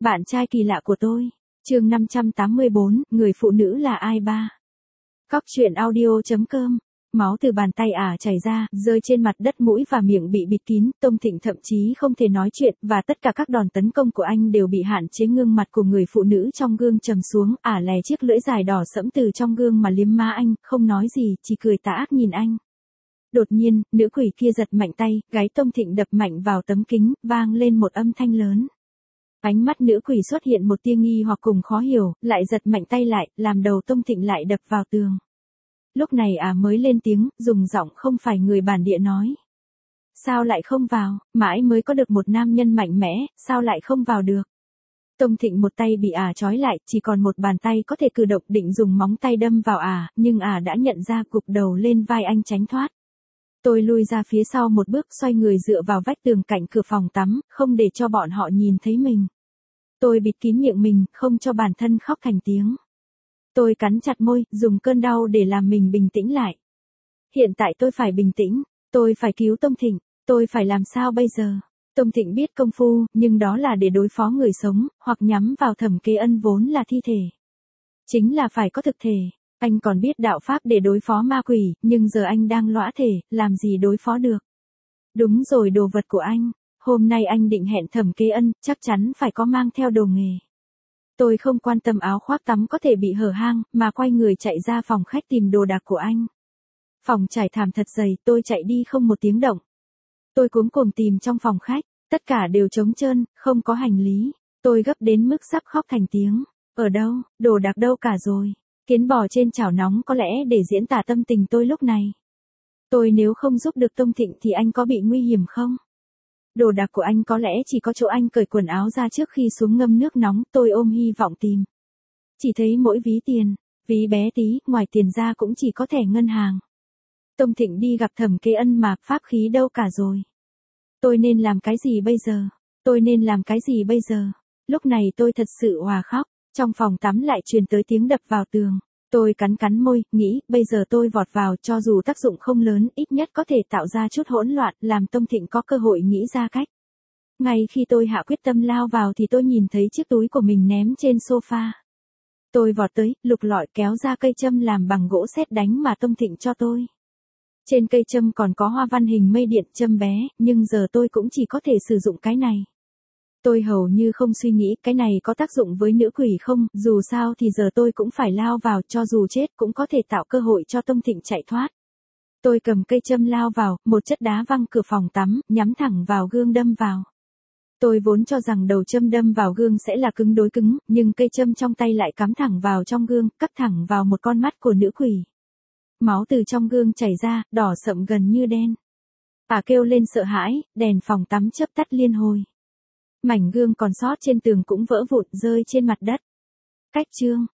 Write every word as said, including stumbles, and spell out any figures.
Bạn trai kỳ lạ của tôi. Chương năm trăm tám mươi bốn, người phụ nữ là ai ba. Cóc truyện audio chấm com. Máu từ bàn tay ả chảy ra, rơi trên mặt đất, mũi và miệng bị bịt kín, Tông Thịnh thậm chí không thể nói chuyện, và tất cả các đòn tấn công của anh đều bị hạn chế. Gương mặt của người phụ nữ trong gương trầm xuống, ả lè chiếc lưỡi dài đỏ sẫm từ trong gương mà liếm má anh, không nói gì, chỉ cười tà ác nhìn anh. Đột nhiên, nữ quỷ kia giật mạnh tay, gáy Tông Thịnh đập mạnh vào tấm kính, vang lên một âm thanh lớn. Ánh mắt nữ quỷ xuất hiện một tia nghi hoặc cùng khó hiểu, lại giật mạnh tay lại, làm đầu Tông Thịnh lại đập vào tường. Lúc này ả mới lên tiếng, dùng giọng không phải người bản địa nói. Sao lại không vào, mãi mới có được một nam nhân mạnh mẽ, sao lại không vào được. Tông Thịnh một tay bị ả trói lại, chỉ còn một bàn tay có thể cử động, định dùng móng tay đâm vào ả, nhưng ả đã nhận ra, gục đầu lên vai anh tránh thoát. Tôi lui ra phía sau một bước, xoay người dựa vào vách tường cạnh cửa phòng tắm, không để cho bọn họ nhìn thấy mình. Tôi bịt kín miệng mình, không cho bản thân khóc thành tiếng. Tôi cắn chặt môi, dùng cơn đau để làm mình bình tĩnh lại. Hiện tại tôi phải bình tĩnh, tôi phải cứu Tông Thịnh, tôi phải làm sao bây giờ? Tông Thịnh biết công phu, nhưng đó là để đối phó người sống, hoặc nhắm vào Thẩm Kế Ân vốn là thi thể. Chính là phải có thực thể. Anh còn biết đạo pháp để đối phó ma quỷ, nhưng giờ anh đang lõa thể, làm gì đối phó được. Đúng rồi, đồ vật của anh. Hôm nay anh định hẹn Thẩm Kế Ân, chắc chắn phải có mang theo đồ nghề. Tôi không quan tâm áo khoác tắm có thể bị hở hang, mà quay người chạy ra phòng khách tìm đồ đạc của anh. Phòng trải thảm thật dày, tôi chạy đi không một tiếng động. Tôi cuống cuồng tìm trong phòng khách, tất cả đều trống trơn, không có hành lý. Tôi gấp đến mức sắp khóc thành tiếng. Ở đâu, đồ đạc đâu cả rồi. Kiến bò trên chảo nóng có lẽ để diễn tả tâm tình tôi lúc này. Tôi nếu không giúp được Tông Thịnh thì anh có bị nguy hiểm không? Đồ đạc của anh có lẽ chỉ có chỗ anh cởi quần áo ra trước khi xuống ngâm nước nóng, tôi ôm hy vọng tìm. Chỉ thấy mỗi ví tiền, ví bé tí, ngoài tiền ra cũng chỉ có thẻ ngân hàng. Tông Thịnh đi gặp Thẩm Kế Ân mà, pháp khí đâu cả rồi. Tôi nên làm cái gì bây giờ? Tôi nên làm cái gì bây giờ? Lúc này tôi thật sự òa khóc, trong phòng tắm lại truyền tới tiếng đập vào tường. Tôi cắn cắn môi, nghĩ, bây giờ tôi vọt vào, cho dù tác dụng không lớn, ít nhất có thể tạo ra chút hỗn loạn, làm Tông Thịnh có cơ hội nghĩ ra cách. Ngay khi tôi hạ quyết tâm lao vào thì tôi nhìn thấy chiếc túi của mình ném trên sofa. Tôi vọt tới, lục lọi kéo ra cây châm làm bằng gỗ sét đánh mà Tông Thịnh cho tôi. Trên cây châm còn có hoa văn hình mây điện, châm bé, nhưng giờ tôi cũng chỉ có thể sử dụng cái này. Tôi hầu như không suy nghĩ cái này có tác dụng với nữ quỷ không, dù sao thì giờ tôi cũng phải lao vào, cho dù chết cũng có thể tạo cơ hội cho Tông Thịnh chạy thoát. Tôi cầm cây châm lao vào, một chất đá văng cửa phòng tắm, nhắm thẳng vào gương đâm vào. Tôi vốn cho rằng đầu châm đâm vào gương sẽ là cứng đối cứng, nhưng cây châm trong tay lại cắm thẳng vào trong gương, cắt thẳng vào một con mắt của nữ quỷ. Máu từ trong gương chảy ra, đỏ sậm gần như đen. Ả kêu lên sợ hãi, đèn phòng tắm chớp tắt liên hồi. Mảnh gương còn sót trên tường cũng vỡ vụn rơi trên mặt đất. Cách chương.